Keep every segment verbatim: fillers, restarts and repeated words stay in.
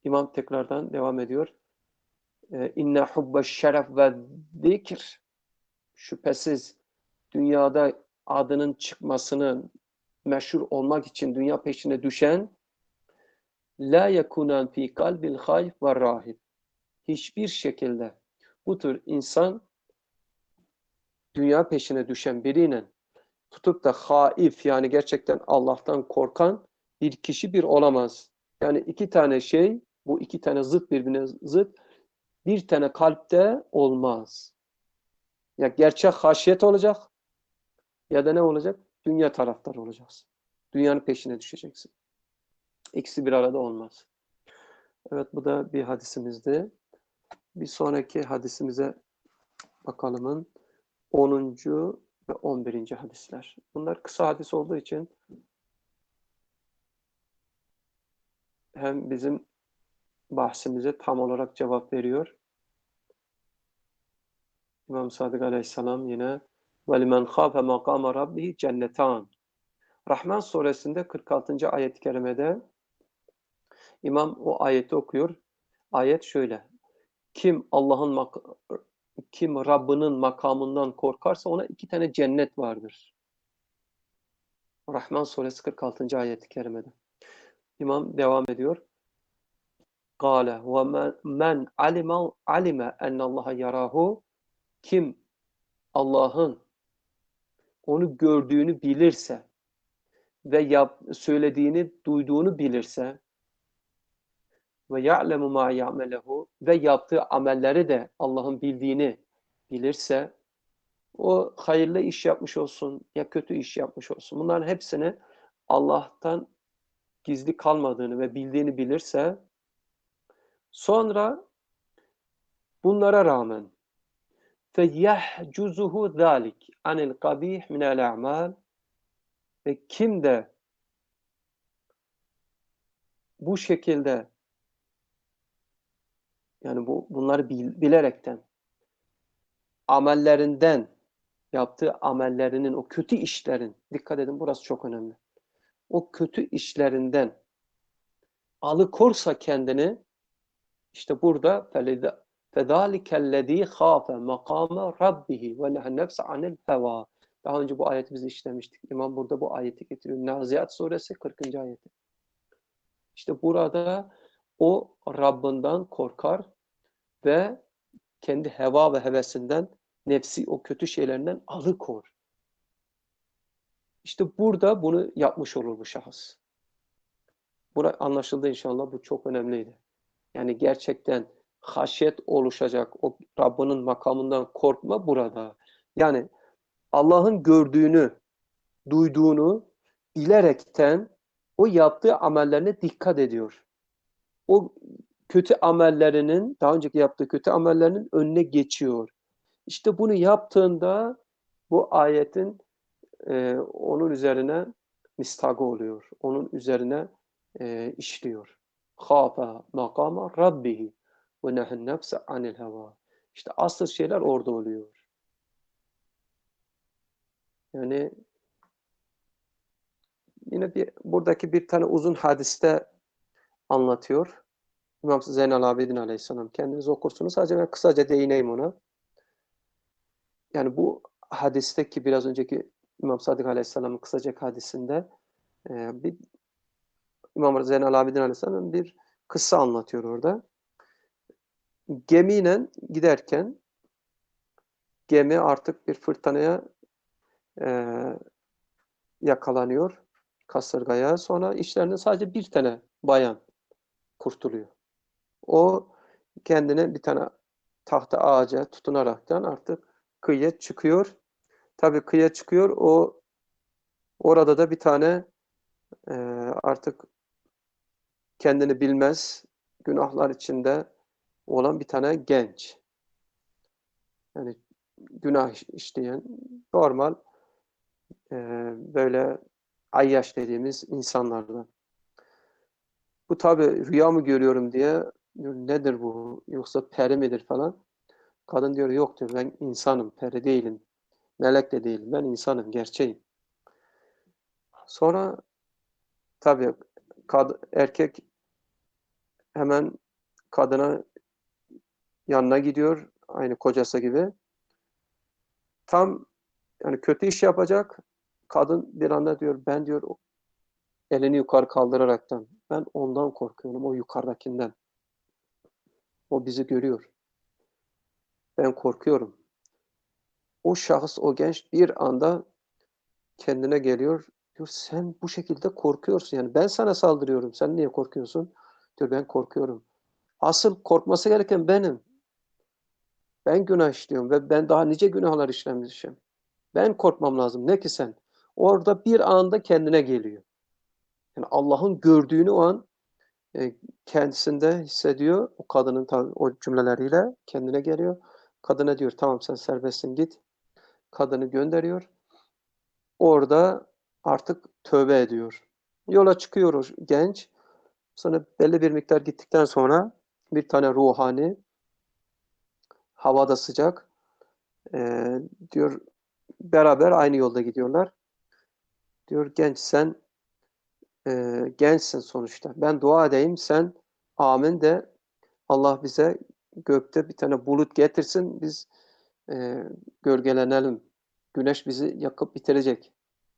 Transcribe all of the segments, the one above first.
İmam tekrardan devam ediyor. İnne hubbe şeref ve zikr, şüphesiz dünyada adının çıkmasını, meşhur olmak için dünya peşine düşen la yekunen fi kalbil hayf ve rahib. Hiçbir şekilde bu tür insan dünya peşine düşen birinin tutup da haif, yani gerçekten Allah'tan korkan bir kişi bir olamaz. Yani iki tane şey, bu iki tane zıt, birbirine zıt, bir tane kalpte olmaz. Ya gerçek haşiyet olacak ya da ne olacak? Dünya taraftarı olacaksın. Dünyanın peşine düşeceksin. İkisi bir arada olmaz. Evet, bu da bir hadisimizdi. Bir sonraki hadisimize bakalımın onuncu ve on birinci hadisler. Bunlar kısa hadis olduğu için hem bizim bahsimize tam olarak cevap veriyor. İmam Sadık Aleyhisselam yine وَلِمَنْ خَافَ مَقَامَ رَبِّهِ cennetan. Rahman suresinde kırk altıncı ayet-i kerimede İmam o ayeti okuyor. Ayet şöyle: Kim Allah'ın kim Rabbinin makamından korkarsa ona iki tane cennet vardır. Rahman suresi kırk altıncı ayet-i kerimede. İmam devam ediyor. Kâle ve men alime alime ennallaha yarahu, kim Allah'ın onu gördüğünü bilirse ve yap, söylediğini duyduğunu bilirse ve ya'lemu ma ya'melehu, ve yaptığı amelleri de Allah'ın bildiğini bilirse, o hayırlı iş yapmış olsun ya kötü iş yapmış olsun, bunların hepsini Allah'tan gizli kalmadığını ve bildiğini bilirse, sonra bunlara rağmen فَيَحْجُزُهُ ذَٰلِكِ عَنِ الْقَب۪يحِ مِنَ الْاَعْمَالِ, ve kim de bu şekilde, yani bu bunları bil, bilerekten amellerinden, yaptığı amellerinin, o kötü işlerin, dikkat edin burası çok önemli, o kötü işlerinden alıkorsa kendini, işte burada فَذَٰلِكَ الَّذ۪ي خَافَ مَقَامَ رَبِّهِ وَنَهَا النَّفْسَ عَنِ الْهَوَى. Daha önce bu ayeti biz işlemiştik. İmam burada bu ayeti getiriyor. Naziat suresi kırkıncı ayeti. İşte burada o Rabbinden korkar ve kendi heva ve hevesinden, nefsi o kötü şeylerinden alıkor. İşte burada bunu yapmış olur bu şahıs. Bura anlaşıldı inşallah, bu çok önemliydi. Yani gerçekten haşyet oluşacak, o Rabbinin makamından korkma burada. Yani Allah'ın gördüğünü, duyduğunu bilerekten o yaptığı amellerine dikkat ediyor. O kötü amellerinin, daha önceki yaptığı kötü amellerinin önüne geçiyor. İşte bunu yaptığında bu ayetin e, onun üzerine mistagı oluyor. Onun üzerine e, işliyor. Khâfe makama rabbihi ve nehen nefse anil heva. İşte asıl şeyler orada oluyor. Yani yine bir buradaki bir tane uzun hadiste anlatıyor. İmam Zeynel Abidin Aleyhisselam. Kendiniz okursunuz. Sadece ben kısaca değineyim ona. Yani bu hadisteki biraz önceki İmam Sadık Aleyhisselam'ın kısaca hadisinde e, bir İmam Zeynel Abidin Aleyhisselam bir kıssa anlatıyor orada. Gemiyle giderken gemi artık bir fırtınaya e, yakalanıyor, kasırgaya. Sonra içlerinden sadece bir tane bayan kurtuluyor. O kendine bir tane tahta ağaca tutunaraktan artık kıyıya çıkıyor. Tabii kıyıya çıkıyor. O orada da bir tane e, artık kendini bilmez, günahlar içinde olan bir tane genç. Yani günah işleyen, normal e, böyle ayyaş dediğimiz insanlardan. Bu tabii rüya mı görüyorum diye, nedir bu, yoksa peri midir falan. Kadın diyor yok diyor, ben insanım, peri değilim, melek de değilim, ben insanım, gerçeğim. Sonra tabii kad, erkek hemen kadına yanına gidiyor. Aynı kocası gibi. Tam yani kötü iş yapacak. Kadın bir anda diyor ben diyor elini yukarı kaldıraraktan ben ondan korkuyorum, o yukarıdakinden. O bizi görüyor. Ben korkuyorum. O şahıs, o genç bir anda kendine geliyor. Diyor sen bu şekilde korkuyorsun. Yani ben sana saldırıyorum. Sen niye korkuyorsun? Diyor ben korkuyorum. Asıl korkması gereken benim. Ben günah işliyorum ve ben daha nice günahlar işlemişim. Ben korkmam lazım. Ne ki sen? Orada bir anda kendine geliyor. Yani Allah'ın gördüğünü o an e, kendisinde hissediyor. O kadının o cümleleriyle kendine geliyor. Kadına diyor tamam sen serbestsin git. Kadını gönderiyor. Orada artık tövbe ediyor. Yola çıkıyor o genç. Sonra belli bir miktar gittikten sonra bir tane ruhani, havada sıcak, e, diyor beraber aynı yolda gidiyorlar. Diyor genç sen e, gençsin sonuçta. Ben dua edeyim sen amin de Allah bize gökte bir tane bulut getirsin biz e, gölgelenelim. Güneş bizi yakıp bitirecek.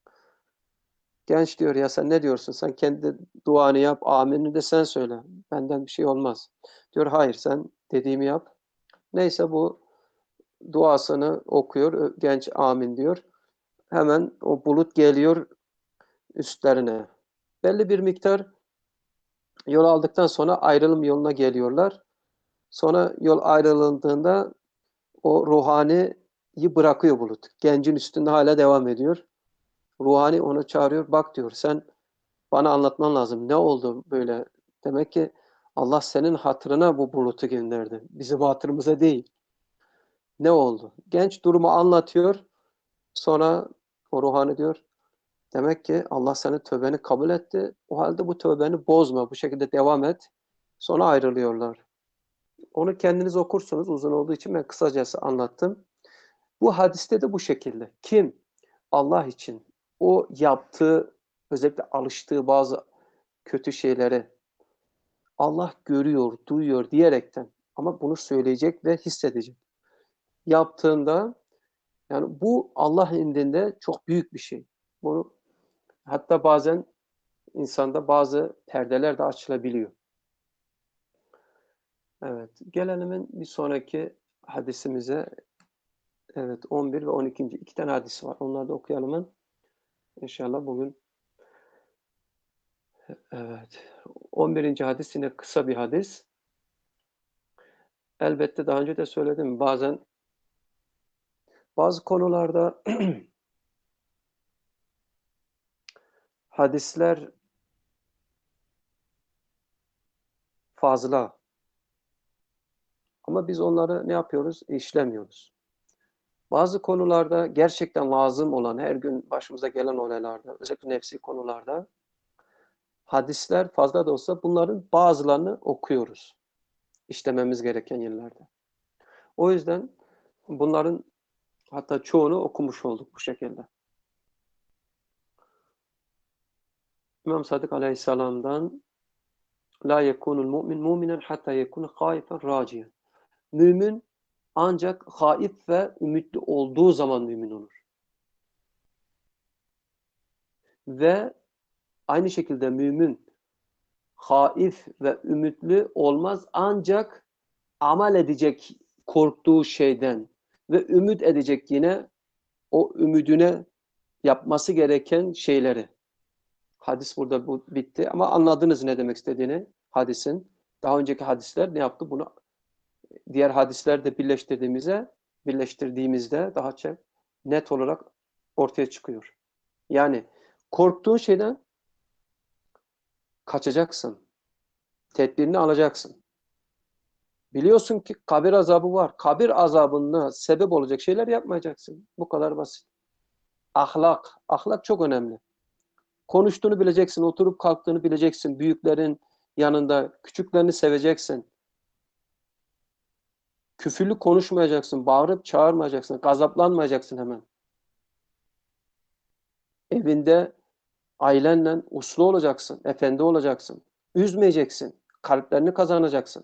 Genç diyor ya sen ne diyorsun? Sen kendi duanı yap, aminini de sen söyle. Benden bir şey olmaz. Diyor hayır sen dediğimi yap. Neyse bu duasını okuyor. Genç amin diyor. Hemen o bulut geliyor üstlerine. Belli bir miktar yol aldıktan sonra ayrılım yoluna geliyorlar. Sonra yol ayrıldığında o ruhaniyi bırakıyor bulut. Gencin üstünde hala devam ediyor. Ruhani onu çağırıyor. Bak diyor sen bana anlatman lazım. Ne oldu böyle? Demek ki Allah senin hatırına bu bulutu gönderdi. Bizim hatırımıza değil. Ne oldu? Genç durumu anlatıyor. Sonra o ruhani diyor. Demek ki Allah senin tövbeni kabul etti. O halde bu tövbeni bozma. Bu şekilde devam et. Sonra ayrılıyorlar. Onu kendiniz okursunuz. Uzun olduğu için ben kısacası anlattım. Bu hadiste de bu şekilde. Kim Allah için o yaptığı, özellikle alıştığı bazı kötü şeyleri Allah görüyor, duyuyor diyerekten ama bunu söyleyecek ve hissedecek. Yaptığında yani bu Allah indinde çok büyük bir şey. Bunu hatta bazen insanda bazı perdeler de açılabiliyor. Evet, gelelim bir sonraki hadisimize. Evet, on bir ve on ikinci iki tane hadis var. Onları da okuyalım. İnşallah bugün. Evet, on birinci hadis yine kısa bir hadis. Elbette daha önce de söyledim. Bazen bazı konularda hadisler fazla. Ama biz onları ne yapıyoruz? İşlemiyoruz. Bazı konularda gerçekten lazım olan, her gün başımıza gelen olaylarda, özellikle nefsi konularda hadisler fazla da olsa bunların bazılarını okuyoruz. İşlememiz gereken yerlerde. O yüzden bunların hatta çoğunu okumuş olduk bu şekilde. İmam Sadık Aleyhisselam'dan La yekunul mu'min mu'minen hatta yekunu haifen raciyen. Mümin ancak haif ve ümitli olduğu zaman mümin olur. Ve aynı şekilde mümin haif ve ümitli olmaz ancak amel edecek korktuğu şeyden ve ümit edecek yine o ümidine yapması gereken şeyleri. Hadis burada bu bitti ama anladınız ne demek istediğini hadisin. Daha önceki hadisler ne yaptı? Bunu diğer hadislerle birleştirdiğimizde birleştirdiğimizde daha çok net olarak ortaya çıkıyor. Yani korktuğun şeyden kaçacaksın. Tedbirini alacaksın. Biliyorsun ki kabir azabı var. Kabir azabına sebep olacak şeyler yapmayacaksın. Bu kadar basit. Ahlak. Ahlak çok önemli. Konuştuğunu bileceksin, oturup kalktığını bileceksin. Büyüklerin yanında küçüklerini seveceksin. Küfürlü konuşmayacaksın, bağırıp çağırmayacaksın, gazaplanmayacaksın hemen. Evinde ailenle uslu olacaksın, efendi olacaksın. Üzmeyeceksin, kalplerini kazanacaksın.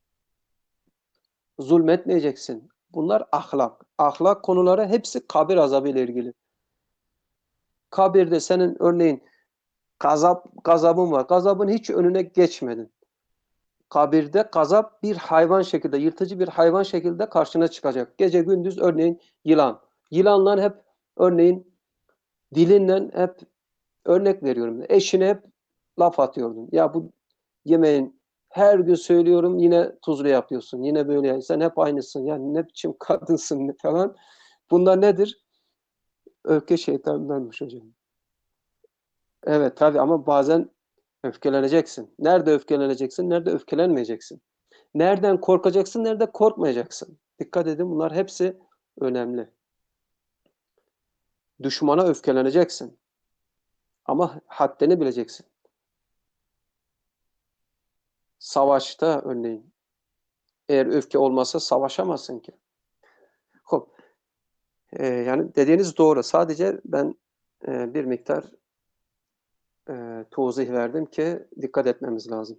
Zulmetmeyeceksin. Bunlar ahlak. Ahlak konuları hepsi kabir azabı ile ilgili. Kabirde senin örneğin gazap, gazabın var. Gazabın hiç önüne geçmedin. Kabirde gazap bir hayvan şekilde, yırtıcı bir hayvan şekilde karşına çıkacak. Gece gündüz örneğin yılan. Yılanlar hep örneğin dilinle hep örnek veriyorum. Eşine hep laf atıyordun. Ya bu yemeğin her gün söylüyorum yine tuzlu yapıyorsun. Yine böyle. Sen hep aynısın. Yani ne biçim kadınsın falan. Bunlar nedir? Öfke şeytandanmış hocam. Evet tabii ama bazen öfkeleneceksin. Nerede öfkeleneceksin? Nerede öfkelenmeyeceksin? Nereden korkacaksın? Nerede korkmayacaksın? Dikkat edin bunlar hepsi önemli. Düşmana öfkeleneceksin. Ama haddini bileceksin. Savaşta örneğin eğer öfke olmazsa savaşamazsın ki. Hop. Ee, yani dediğiniz doğru. Sadece ben e, bir miktar e, tuzih verdim ki dikkat etmemiz lazım.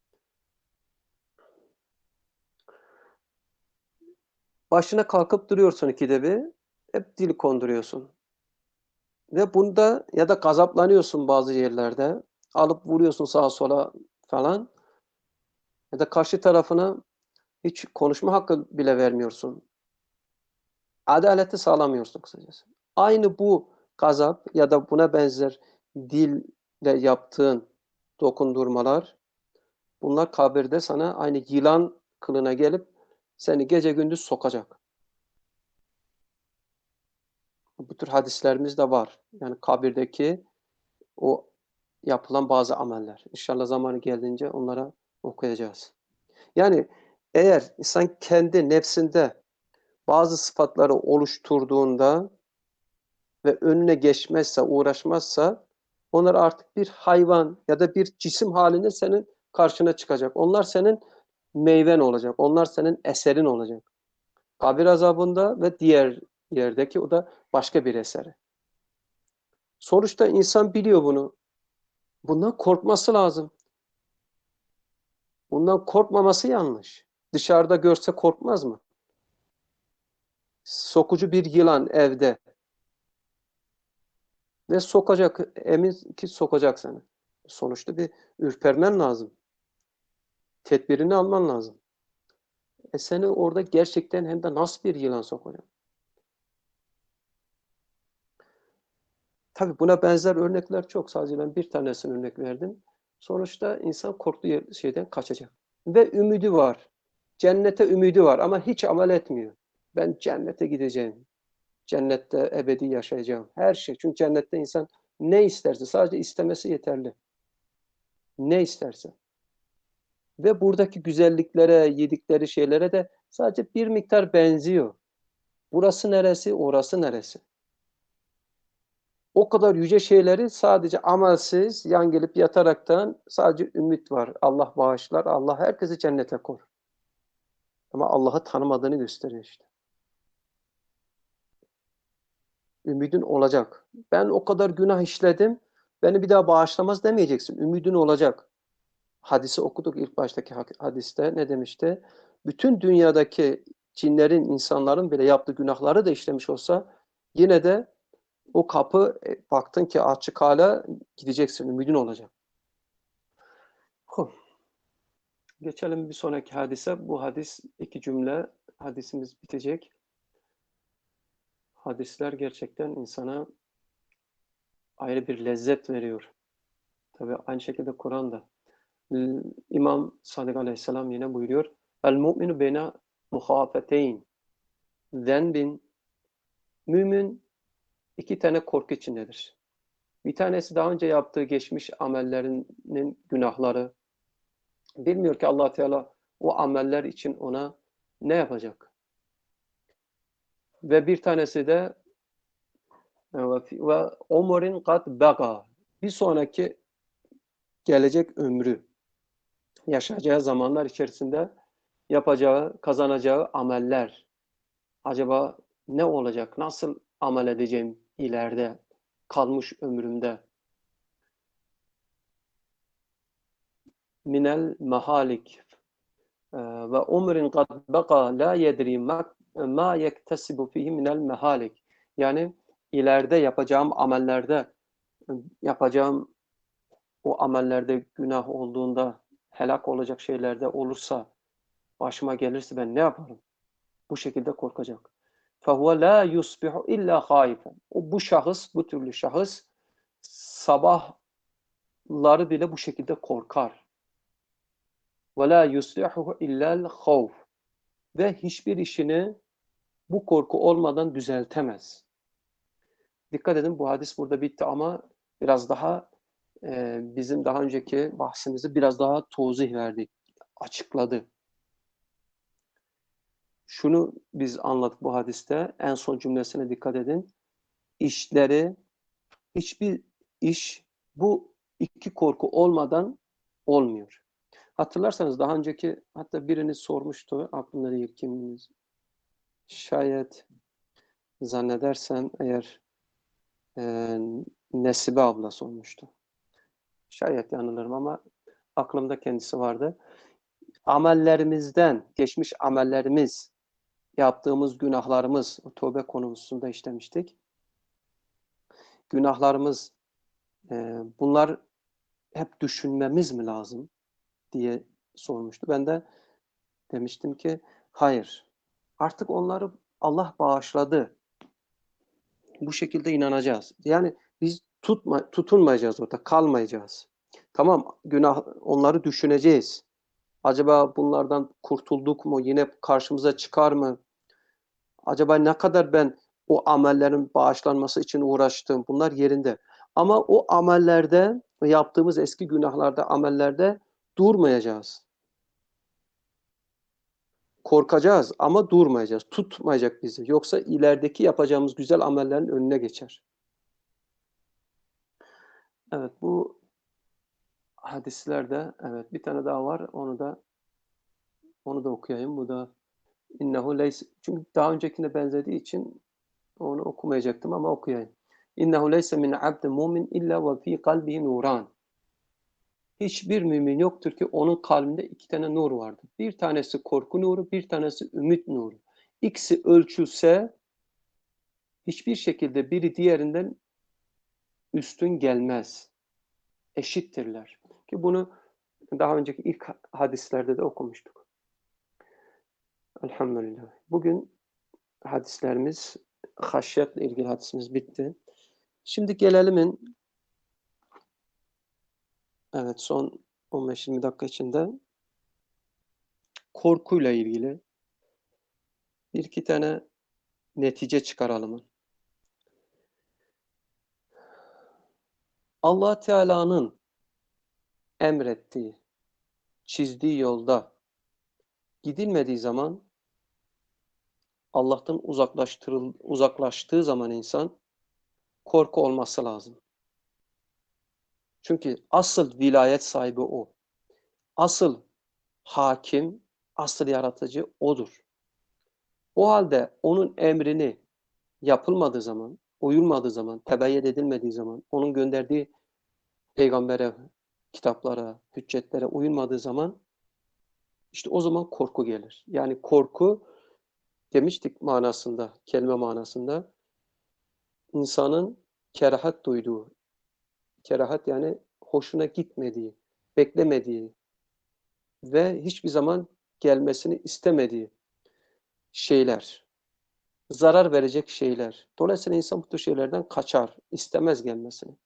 Başına kalkıp duruyorsun ikide bir. Hep dil konduruyorsun. Ve bunda ya da gazaplanıyorsun bazı yerlerde. Alıp vuruyorsun sağa sola falan. Ya da karşı tarafına hiç konuşma hakkı bile vermiyorsun. Adaleti sağlamıyorsun kısacası. Aynı bu gazap ya da buna benzer dille yaptığın dokundurmalar, bunlar kabirde sana aynı yılan kılına gelip seni gece gündüz sokacak. Bu tür hadislerimiz de var. Yani kabirdeki o yapılan bazı ameller. İnşallah zamanı geldiğince onlara okuyacağız. Yani eğer insan kendi nefsinde bazı sıfatları oluşturduğunda ve önüne geçmezse, uğraşmazsa onlar artık bir hayvan ya da bir cisim halinde senin karşına çıkacak. Onlar senin meyven olacak. Onlar senin eserin olacak. Kabir azabında ve diğer yerdeki o da başka bir eseri. Sonuçta insan biliyor bunu. Bundan korkması lazım. Bundan korkmaması yanlış. Dışarıda görse korkmaz mı? Sokucu bir yılan evde ve sokacak, emin ki sokacak seni. Sonuçta bir ürpermen lazım. Tedbirini alman lazım. E seni orada gerçekten hem de nasıl bir yılan sokacak? Tabii buna benzer örnekler çok. Sadece ben bir tanesini örnek verdim. Sonuçta insan korktuğu şeyden kaçacak. Ve ümidi var. Cennete ümidi var ama hiç amel etmiyor. Ben cennete gideceğim. Cennette ebedi yaşayacağım. Her şey. Çünkü cennette insan ne isterse sadece istemesi yeterli. Ne isterse. Ve buradaki güzelliklere, yedikleri şeylere de sadece bir miktar benziyor. Burası neresi, orası neresi? O kadar yüce şeyleri sadece amelsiz, yan gelip yataraktan sadece ümit var. Allah bağışlar, Allah herkesi cennete kor. Ama Allah'ı tanımadığını gösteriyor işte. Ümidin olacak. Ben o kadar günah işledim, beni bir daha bağışlamaz demeyeceksin. Ümidin olacak. Hadisi okuduk ilk baştaki hadiste. Ne demişti? Bütün dünyadaki cinlerin, insanların bile yaptığı günahları da işlemiş olsa yine de o kapı e, baktın ki açık hala gideceksin. Ümidin olacak. Geçelim bir sonraki hadise. Bu hadis iki cümle hadisimiz bitecek. Hadisler gerçekten insana ayrı bir lezzet veriyor. Tabii aynı şekilde Kur'an'da. İmam Sadık Aleyhisselam yine buyuruyor. El mu'minu beyne muhafeteyn. Zenbin. Mümin iki tane korku içindedir. Bir tanesi daha önce yaptığı geçmiş amellerinin günahları. Bilmiyor ki Allah Teala o ameller için ona ne yapacak? Ve bir tanesi de ve umurin kat bega. Bir sonraki gelecek ömrü, yaşayacağı zamanlar içerisinde yapacağı, kazanacağı ameller. Acaba ne olacak? Nasıl amel edeceğim ileride, kalmış ömrümde? minel mahalik ve umrin kad baka la yedri ma yektesibu fihi minel mahalik. Yani ileride yapacağım amellerde, yapacağım o amellerde günah olduğunda, helak olacak şeylerde olursa, başıma gelirse ben ne yaparım? Bu şekilde korkacak. فَهُوَ لَا يُصْبِحُ اِلَّا خَائِفًا. O bu şahıs, bu türlü şahıs sabahları bile bu şekilde korkar. وَلَا يُصْلِحُهُ اِلَّا الْخَوْفِ. Ve hiçbir işini bu korku olmadan düzeltemez. Dikkat edin, bu hadis burada bitti ama biraz daha e, bizim daha önceki bahsimizi biraz daha tozih verdi, açıkladı. Şunu biz anladık bu hadiste, en son cümlesine dikkat edin. İşleri, hiçbir iş bu iki korku olmadan olmuyor. Hatırlarsanız daha önceki, hatta biriniz sormuştu, aklımda değil kiminiz, şayet zannedersem eğer e, Nesibe abla sormuştu. Şayet yanılırım ama aklımda kendisi vardı. Amellerimizden, geçmiş amellerimiz, yaptığımız günahlarımız, o tövbe konusunda işlemiştik. Günahlarımız, e, bunlar hep düşünmemiz mi lazım diye sormuştu. Ben de demiştim ki hayır. Artık onları Allah bağışladı. Bu şekilde inanacağız. Yani biz tutma, tutunmayacağız orada, kalmayacağız. Tamam, günah, onları düşüneceğiz. Acaba bunlardan kurtulduk mu? Yine karşımıza çıkar mı? Acaba ne kadar ben o amellerin bağışlanması için uğraştım? Bunlar yerinde. Ama o amellerde, yaptığımız eski günahlarda, amellerde durmayacağız. Korkacağız ama durmayacağız. Tutmayacak bizi. Yoksa ilerideki yapacağımız güzel amellerin önüne geçer. Evet, bu hadislerde, evet, bir tane daha var. Onu da onu da okuyayım. Bu da innehu leyse, çünkü daha öncekine benzediği için onu okumayacaktım ama okuyayım. İnnehu leyse min abdin mu'min illa ve fi kalbihi nuran. Hiçbir mümin yoktur ki onun kalbinde iki tane nur vardır. Bir tanesi korku nuru, bir tanesi ümit nuru. İkisi ölçülse hiçbir şekilde biri diğerinden üstün gelmez. Eşittirler. Ki bunu daha önceki ilk hadislerde de okumuştuk. Elhamdülillah. Bugün hadislerimiz, haşyetle ilgili hadisimiz bitti. Şimdi gelelimin, evet, son on beş yirmi dakika içinde korkuyla ilgili bir iki tane netice çıkaralım. Allah Teala'nın emrettiği, çizdiği yolda gidilmediği zaman, Allah'tan uzaklaştırıl uzaklaştığı zaman insan korku olması lazım. Çünkü asıl vilayet sahibi o. Asıl hakim, asıl yaratıcı odur. O halde onun emrini yapılmadığı zaman, uyulmadığı zaman, tebeyyet edilmediği zaman, onun gönderdiği peygambere, kitaplara, hüccetlere uyulmadığı zaman işte o zaman korku gelir. Yani korku demiştik manasında, kelime manasında insanın kerahat duyduğu, kerahat yani hoşuna gitmediği, beklemediği ve hiçbir zaman gelmesini istemediği şeyler, zarar verecek şeyler. Dolayısıyla insan bu tür şeylerden kaçar, istemez gelmesini.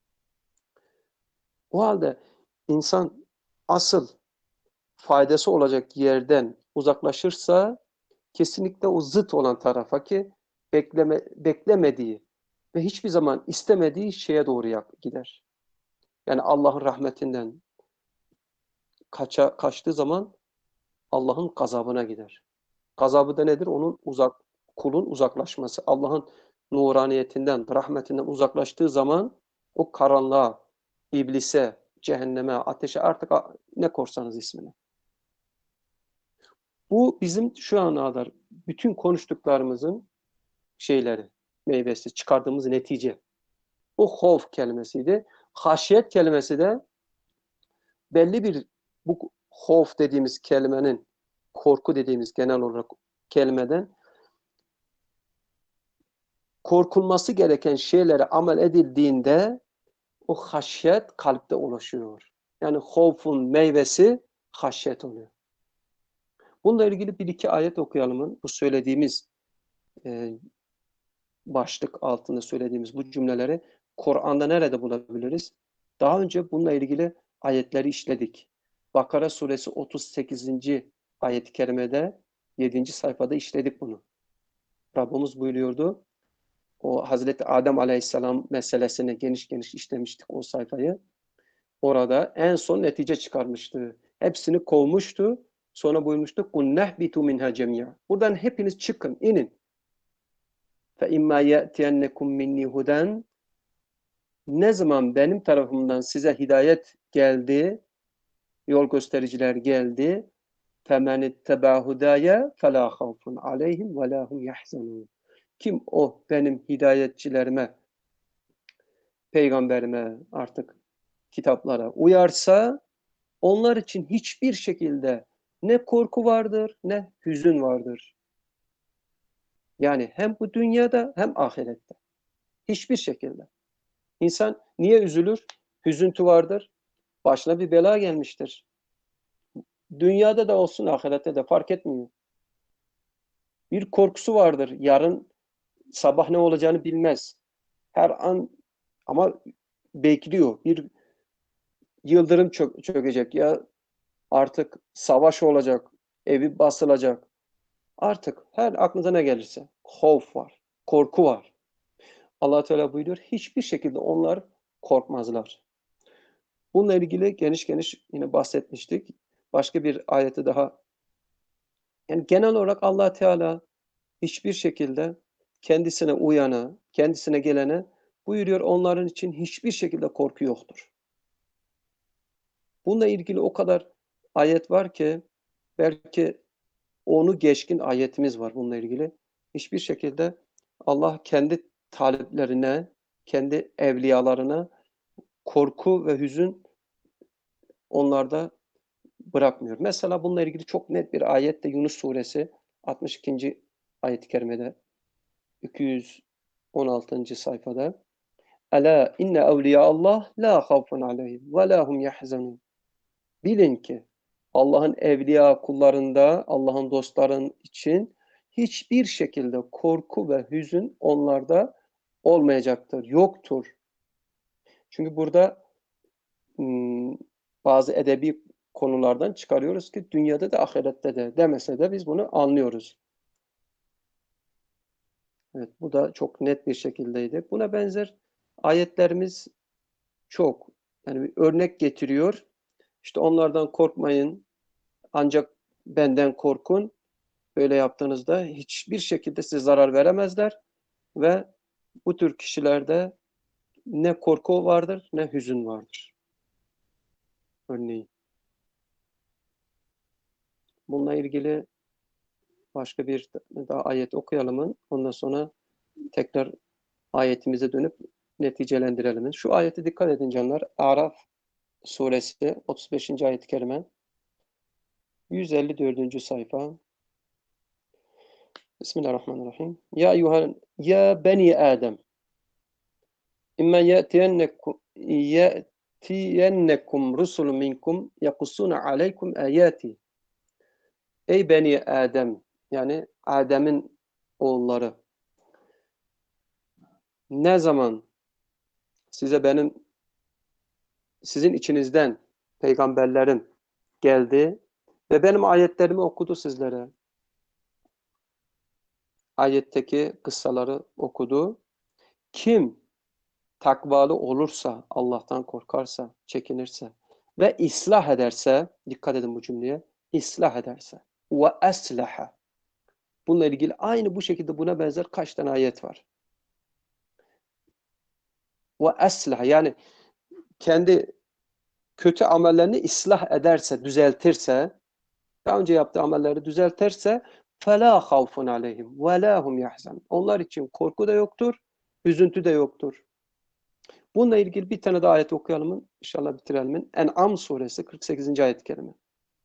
O halde insan asıl faydası olacak yerden uzaklaşırsa kesinlikle o zıt olan tarafa, ki bekleme, beklemediği ve hiçbir zaman istemediği şeye doğru gider. Yani Allah'ın rahmetinden kaça, kaçtığı zaman Allah'ın gazabına gider. Gazabı da nedir? Onun uzak, kulun uzaklaşması. Allah'ın nuraniyetinden, rahmetinden uzaklaştığı zaman o karanlığa, iblise, cehenneme, ateşe, artık ne korsanız ismini. Bu bizim şu ana kadar bütün konuştuklarımızın şeyleri, meyvesi, çıkardığımız netice. O havf kelimesiydi. Haşiyet kelimesi de belli bir bu havf dediğimiz kelimenin, korku dediğimiz genel olarak kelimeden korkulması gereken şeylere amel edildiğinde o haşyet kalpte ulaşıyor. Yani havfun meyvesi haşyet oluyor. Bununla ilgili bir iki ayet okuyalım. Bu söylediğimiz e, başlık altında söylediğimiz bu cümleleri Kur'an'da nerede bulabiliriz? Daha önce bununla ilgili ayetleri işledik. Bakara suresi otuz sekizinci ayet-i kerimede yedinci sayfada işledik bunu. Rabbimiz buyuruyordu. O Hazreti Adem Aleyhisselam meselesini geniş geniş işlemiştik o sayfayı. Orada en son netice çıkarmıştı. Hepsini kovmuştu. Sonra buyurmuştu. قُلْ نَهْبِتُ مِنْهَا جَمِيعًا. Buradan hepiniz çıkın, inin. فَاِمَّا يَأْتِيَنَّكُمْ مِنِّي هُدًا. Ne zaman benim tarafımdan size hidayet geldi, yol göstericiler geldi, فَمَنِ اتَّبَعْ هُدَايَ فَلَا خَوْفٌ عَلَيْهِمْ وَلَا هُمْ يَحْزَنُونَ. Kim o benim hidayetçilerime, peygamberime, artık kitaplara uyarsa, onlar için hiçbir şekilde ne korku vardır, ne hüzün vardır. Yani hem bu dünyada hem ahirette. Hiçbir şekilde. İnsan niye üzülür? Hüzüntü vardır. Başına bir bela gelmiştir. Dünyada da olsun, ahirette de fark etmiyor. Bir korkusu vardır. Yarın sabah ne olacağını bilmez. Her an ama bekliyor. Bir yıldırım çök çökecek ya artık savaş olacak, evi basılacak. Artık her aklınıza ne gelirse. Havf var, korku var. Allah Teala buyuruyor, hiçbir şekilde onlar korkmazlar. Bununla ilgili geniş geniş yine bahsetmiştik. Başka bir ayeti daha. Yani genel olarak Allah Teala hiçbir şekilde kendisine uyana, kendisine gelene buyuruyor, onların için hiçbir şekilde korku yoktur. Bununla ilgili o kadar ayet var ki belki onu geçkin ayetimiz var bununla ilgili. Hiçbir şekilde Allah kendi taliplerine, kendi evliyalarına korku ve hüzün onlarda bırakmıyor. Mesela bununla ilgili çok net bir ayet de Yunus suresi altmış ikinci ayet-i kerimede iki yüz on altıncı sayfada. Ela inne evliya Allah la havfun aleyhim ve la hum yahzanun. Bilin ki Allah'ın evliya kullarında, Allah'ın dostların için hiçbir şekilde korku ve hüzün onlarda olmayacaktır, yoktur. Çünkü burada ım, bazı edebi konulardan çıkarıyoruz ki dünyada da ahirette de demese de biz bunu anlıyoruz. Evet, bu da çok net bir şekildeydi. Buna benzer ayetlerimiz çok. Yani bir örnek getiriyor. İşte onlardan korkmayın, ancak benden korkun. Böyle yaptığınızda hiçbir şekilde size zarar veremezler ve bu tür kişilerde ne korku vardır ne hüzün vardır. Örneğin. Bununla ilgili başka bir daha ayet okuyalım. Ondan sonra tekrar ayetimize dönüp neticelendirelim. Şu ayete dikkat edin canlar. Araf suresi otuz beşinci ayet-i kerime. yüz elli dördüncü sayfa. Bismillahirrahmanirrahim. Ya yuhan ya beni Adem. İmma ya'tiyennekum ya'tiyennekum rusulun minkum yakussuna aleykum ayati. Ey beni Adem, yani Adem'in oğulları, ne zaman size benim sizin içinizden peygamberlerim geldi ve benim ayetlerimi okudu sizlere. Ayetteki kıssaları okudu. Kim takvalı olursa, Allah'tan korkarsa, çekinirse ve ıslah ederse, dikkat edin bu cümleye, ıslah ederse ve eslaha. Bununla ilgili aynı bu şekilde buna benzer kaç tane ayet var. Ve eslaha, yani kendi kötü amellerini ıslah ederse, düzeltirse, daha önce yaptığı amelleri düzeltirse فَلَا خَوْفٌ عَلَيْهِمْ وَلَا هُمْ يَحْزَنُونَ. Onlar için korku da yoktur, üzüntü de yoktur. Bununla ilgili bir tane daha ayet okuyalım. İnşallah bitirelim. En'am suresi kırk sekizinci ayet-i kerime.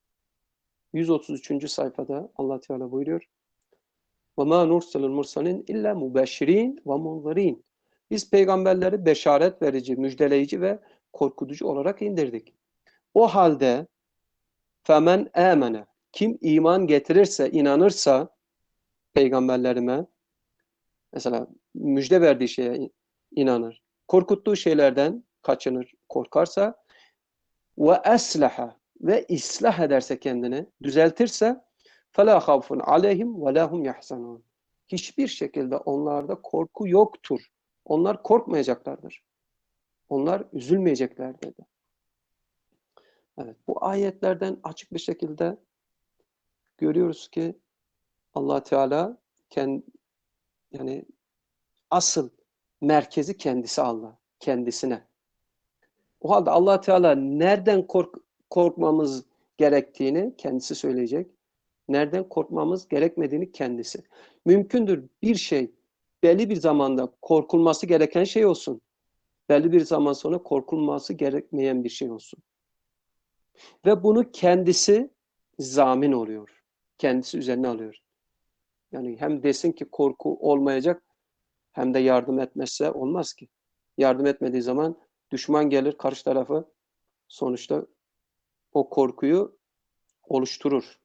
yüz otuz üçüncü sayfada Allah Teala buyuruyor. وَمَا نُرْسِلُ الْمُرْسَلِينَ اِلَّا مُبَشِّر۪ينَ وَمُنْذَر۪ينَ Biz peygamberleri beşaret verici, müjdeleyici ve korkutucu olarak indirdik. O halde femen amene kim iman getirirse, inanırsa peygamberlerime, mesela müjde verdiği şeye inanır, korkuttuğu şeylerden kaçınır, korkarsa ve eslaha ve islah ederse kendini, düzeltirse فَلَا خَوْفٌ عَلَيْهِمْ وَلَا هُمْ يَحْزَنُونَ Hiçbir şekilde onlarda korku yoktur. Onlar korkmayacaklardır. Onlar üzülmeyecekler dedi. Evet, bu ayetlerden açık bir şekilde görüyoruz ki Allah Teala kendi, yani asıl merkezi kendisi Allah, kendisine. O halde Allah Teala nereden kork korkmamız gerektiğini kendisi söyleyecek. Nereden korkmamız gerekmediğini kendisi. Mümkündür bir şey belli bir zamanda korkulması gereken şey olsun. Belli bir zaman sonra korkulması gerekmeyen bir şey olsun. Ve bunu kendisi zamin oluyor. Kendisi üzerine alıyor. Yani hem desin ki korku olmayacak hem de yardım etmezse olmaz ki. Yardım etmediği zaman düşman gelir karşı tarafı sonuçta o korkuyu oluşturur.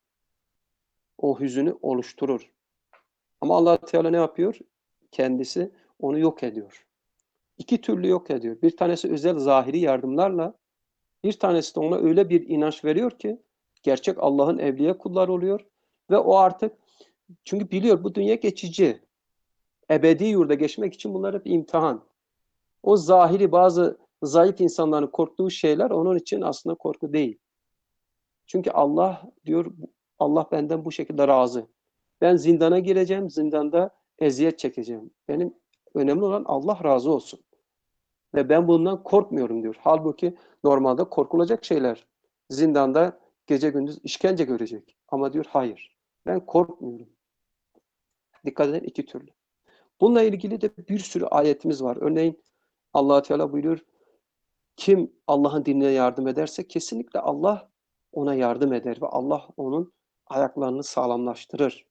O hüzünü oluşturur. Ama Allah Teala ne yapıyor? Kendisi onu yok ediyor. İki türlü yok ediyor. Bir tanesi özel zahiri yardımlarla, bir tanesi de ona öyle bir inanç veriyor ki gerçek Allah'ın evliya kulları oluyor ve o artık, çünkü biliyor bu dünya geçici. Ebedi yurda geçmek için bunlar hep imtihan. O zahiri bazı zayıf insanların korktuğu şeyler onun için aslında korku değil. Çünkü Allah diyor, Allah benden bu şekilde razı. Ben zindana gireceğim, zindanda eziyet çekeceğim. Benim önemli olan Allah razı olsun. Ve ben bundan korkmuyorum diyor. Halbuki normalde korkulacak şeyler. Zindanda gece gündüz işkence görecek. Ama diyor hayır, ben korkmuyorum. Dikkat edin, iki türlü. Bununla ilgili de bir sürü ayetimiz var. Örneğin Allah Teala buyuruyor, kim Allah'ın dinine yardım ederse kesinlikle Allah ona yardım eder ve Allah onun ayaklarını sağlamlaştırır.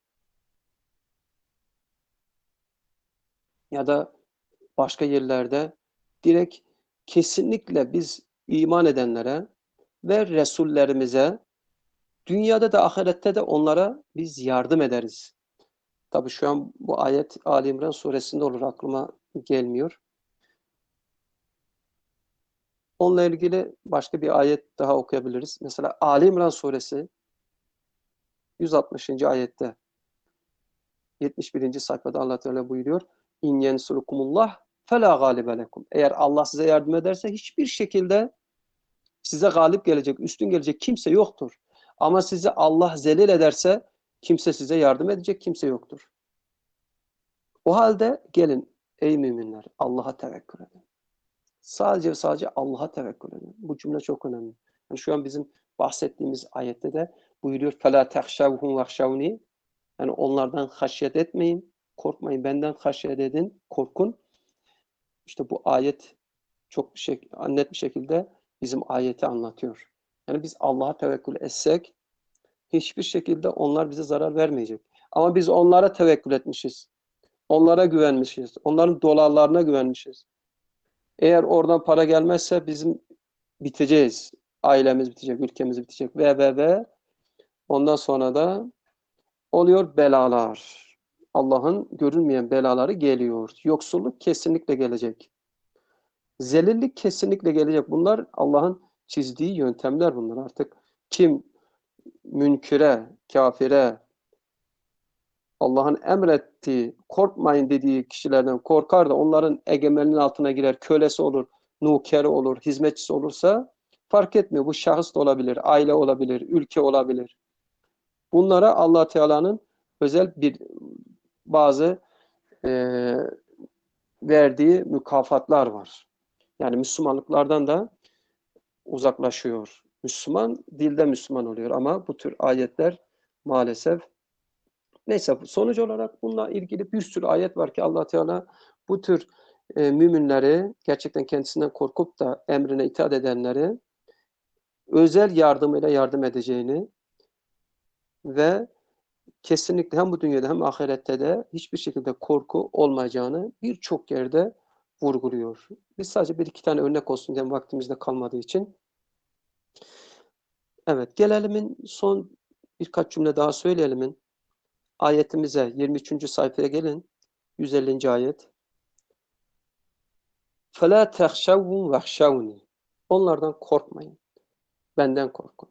Ya da başka yerlerde direkt kesinlikle biz iman edenlere ve Resullerimize dünyada da ahirette de onlara biz yardım ederiz. Tabii şu an bu ayet Ali İmran suresinde olur, aklıma gelmiyor. Onunla ilgili başka bir ayet daha okuyabiliriz. Mesela Ali İmran suresi yüz altmışıncı ayette, yetmiş birinci sayfada Allah Teala buyuruyor. İn yensurukumullah fela galibe lekum. Eğer Allah size yardım ederse hiçbir şekilde size galip gelecek, üstün gelecek kimse yoktur. Ama sizi Allah zelil ederse kimse size yardım edecek kimse yoktur. O halde gelin ey müminler, Allah'a tevekkül edin. Sadece ve sadece Allah'a tevekkül edin. Bu cümle çok önemli. Yani şu an bizim bahsettiğimiz ayette de buyuruyor فَلَا تَخْشَوْهُمْ وَخْشَوْنِي Yani onlardan haşyet etmeyin, korkmayın, benden haşyet edin, korkun. İşte bu ayet çok bir şey, net bir şekilde bizim ayeti anlatıyor. Yani biz Allah'a tevekkül etsek hiçbir şekilde onlar bize zarar vermeyecek. Ama biz onlara tevekkül etmişiz. Onlara güvenmişiz. Onların dolarlarına güvenmişiz. Eğer oradan para gelmezse bizim biteceğiz. Ailemiz bitecek, ülkemiz bitecek ve ve ve ondan sonra da oluyor belalar. Allah'ın görünmeyen belaları geliyor. Yoksulluk kesinlikle gelecek. Zelillik kesinlikle gelecek. Bunlar Allah'ın çizdiği yöntemler bunlar. Artık kim münkire, kafire, Allah'ın emrettiği, korkmayın dediği kişilerden korkar da onların egemenliğinin altına girer, kölesi olur, nukeri olur, hizmetçisi olursa fark etmiyor. Bu şahıs da olabilir, aile olabilir, ülke olabilir. Bunlara Allah Teala'nın özel bir bazı e, verdiği mükafatlar var. Yani Müslümanlıklardan da uzaklaşıyor. Müslüman dilde Müslüman oluyor ama bu tür ayetler maalesef. Neyse, sonuç olarak bununla ilgili bir sürü ayet var ki Allah Teala bu tür e, müminleri, gerçekten kendisinden korkup da emrine itaat edenleri özel yardımıyla yardım edeceğini ve kesinlikle hem bu dünyada hem ahirette de hiçbir şekilde korku olmayacağını birçok yerde vurguluyor. Biz sadece bir iki tane örnek olsun diye vaktimizde kalmadığı için. Evet, gelelimin son birkaç cümle daha söyleyelim. Ayetimize, yirmi üçüncü sayfaya gelin. yüz ellinci ayet. فَلَا تَخْشَوْهُمْ وَخْشَوْنِ Onlardan korkmayın. Benden korkun.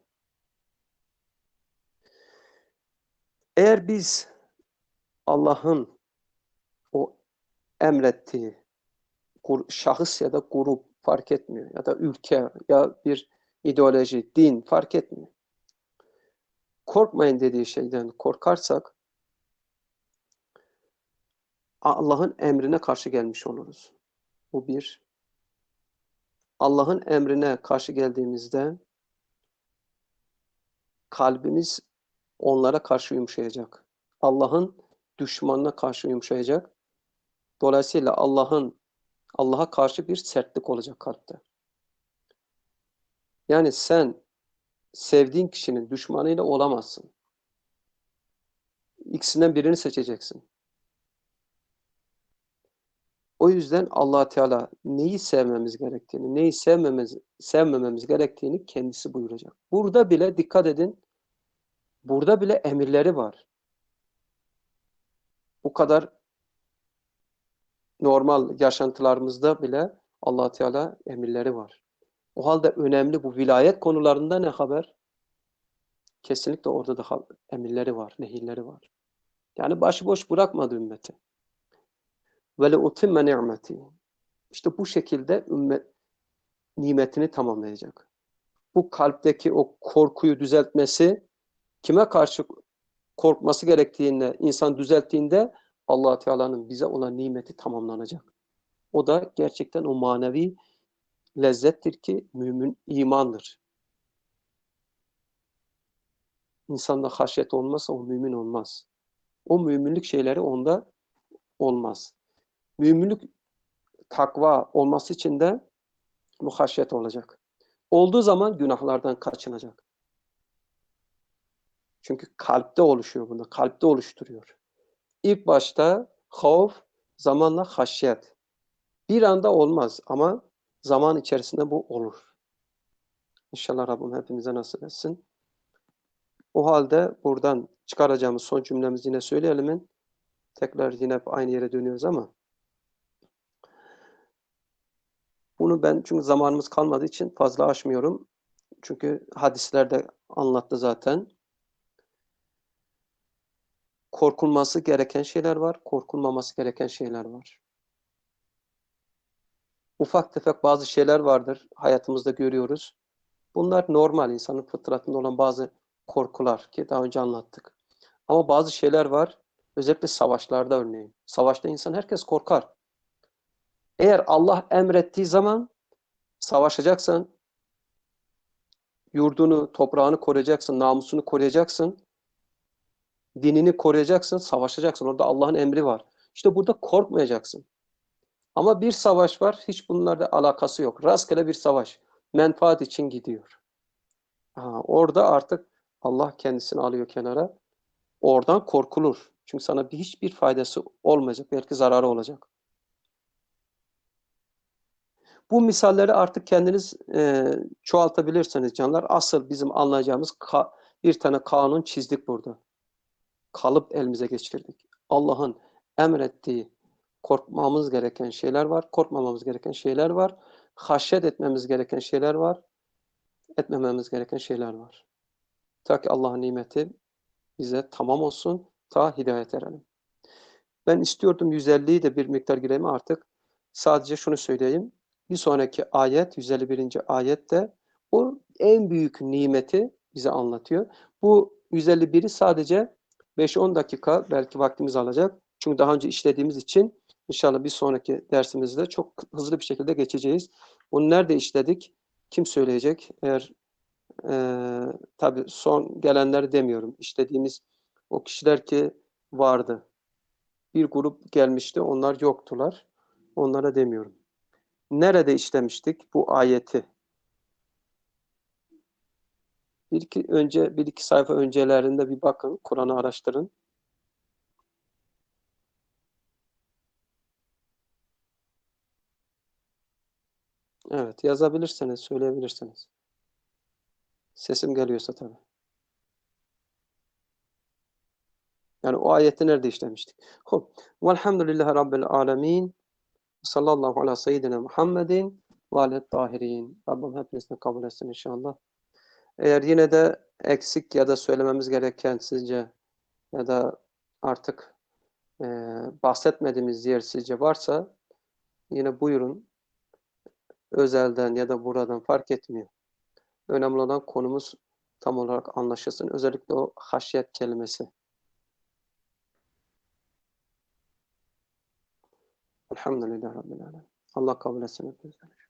Eğer biz Allah'ın o emrettiği şahıs ya da grup fark etmiyor ya da ülke ya bir ideoloji, din fark etmiyor. Korkmayın dediği şeyden korkarsak Allah'ın emrine karşı gelmiş oluruz. Bu bir. Allah'ın emrine karşı geldiğimizde kalbimiz onlara karşı yumuşayacak. Allah'ın düşmanına karşı yumuşayacak. Dolayısıyla Allah'ın Allah'a karşı bir sertlik olacak kalpte. Yani sen sevdiğin kişinin düşmanıyla olamazsın. İkisinden birini seçeceksin. O yüzden Allah Teala neyi sevmemiz gerektiğini, neyi sevmemiz, sevmememiz gerektiğini kendisi buyuracak. Burada bile dikkat edin, burada bile emirleri var. Bu kadar normal yaşantılarımızda bile Allah Teala emirleri var. O halde önemli bu vilayet konularında ne haber? Kesinlikle orada da emirleri var, nehirleri var. Yani başıboş bırakmadı ümmeti. Ve le utimme ni'meti. İşte bu şekilde ümmet nimetini tamamlayacak. Bu kalpteki o korkuyu düzeltmesi, kime karşı korkması gerektiğini insan düzelttiğinde Allah Teala'nın bize olan nimeti tamamlanacak. O da gerçekten o manevi lezzettir ki mümin imandır. İnsanda haşyet olmazsa o mümin olmaz. O müminlik şeyleri onda olmaz. Müminlik takva olması için de bu haşyet olacak. Olduğu zaman günahlardan kaçınacak. Çünkü kalpte oluşuyor bunu, kalpte oluşturuyor. İlk başta havf, zamanla haşyet. Bir anda olmaz ama zaman içerisinde bu olur. İnşallah Rabbim hepimize nasip etsin. O halde buradan çıkaracağımız son cümlemizi yine söyleyelim. Tekrar yine aynı yere dönüyoruz ama bunu ben çünkü zamanımız kalmadığı için fazla aşmıyorum. Çünkü hadislerde anlattı zaten. Korkulması gereken şeyler var, korkulmaması gereken şeyler var. Ufak tefek bazı şeyler vardır, hayatımızda görüyoruz. Bunlar normal, insanın fıtratında olan bazı korkular ki daha önce anlattık. Ama bazı şeyler var, özellikle savaşlarda örneğin. Savaşta insan herkes korkar. Eğer Allah emrettiği zaman savaşacaksan, yurdunu, toprağını koruyacaksın, namusunu koruyacaksın, dinini koruyacaksın, savaşacaksın. Orada Allah'ın emri var. İşte burada korkmayacaksın. Ama bir savaş var, hiç bunlarla alakası yok. Rastgele bir savaş. Menfaat için gidiyor. Ha, orada artık Allah kendisini alıyor kenara. Oradan korkulur. Çünkü sana bir, hiçbir faydası olmayacak. Belki zararı olacak. Bu misalleri artık kendiniz e, çoğaltabilirsiniz canlar. Asıl bizim anlayacağımız bir tane kanun çizdik burada. Kalıp elimize geçirdik. Allah'ın emrettiği korkmamız gereken şeyler var, korkmamamız gereken şeyler var, haşyet etmemiz gereken şeyler var, etmememiz gereken şeyler var. Ta ki Allah'ın nimeti bize tamam olsun, ta hidayet erelim. Ben istiyordum yüz elliyi de bir miktar gireyim artık. Sadece şunu söyleyeyim. Bir sonraki ayet, yüz elli birinci ayette o en büyük nimeti bize anlatıyor. Bu yüz elli biri sadece beş on dakika belki vaktimiz alacak. Çünkü daha önce işlediğimiz için inşallah bir sonraki dersimizde çok hızlı bir şekilde geçeceğiz. Onu nerede işledik? Kim söyleyecek? Eğer e, tabii son gelenleri demiyorum. İşlediğimiz o kişiler ki vardı. Bir grup gelmişti, onlar yoktular. Onlara demiyorum. Nerede işlemiştik bu ayeti? Bir iki önce bir iki sayfa öncelerinde bir bakın, Kur'an'ı araştırın. Evet, yazabilirseniz, söyleyebilirsiniz. Sesim geliyorsa tabii. Yani o ayeti nerede işlemiştik? Hop. Velhamdülillahi Rabbil alemin. Sallallahu ala seyyidina Muhammedin ve alet tahirin. Rabbim hepinizden kabul etsin inşallah. Eğer yine de eksik ya da söylememiz gereken sizce ya da artık e, bahsetmediğimiz yer sizce varsa yine buyurun. Özelden ya da buradan fark etmiyor. Önemli olan konumuz tam olarak anlaşılsın. Özellikle o haşyet kelimesi. Elhamdülillahi Rabbil alemin. Allah kabul etsin hepinizden.